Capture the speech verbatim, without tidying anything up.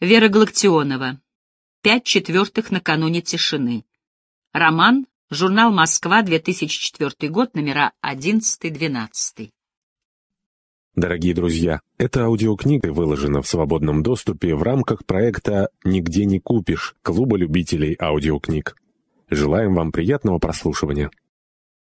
Вера Галактионова. Пять четвертых накануне тишины. Роман. Журнал «Москва», две тысячи четвёртый год, номера одиннадцатый-двенадцатый. Дорогие друзья, эта аудиокнига выложена в свободном доступе в рамках проекта «Нигде не купишь» Клуба любителей аудиокниг. Желаем вам приятного прослушивания.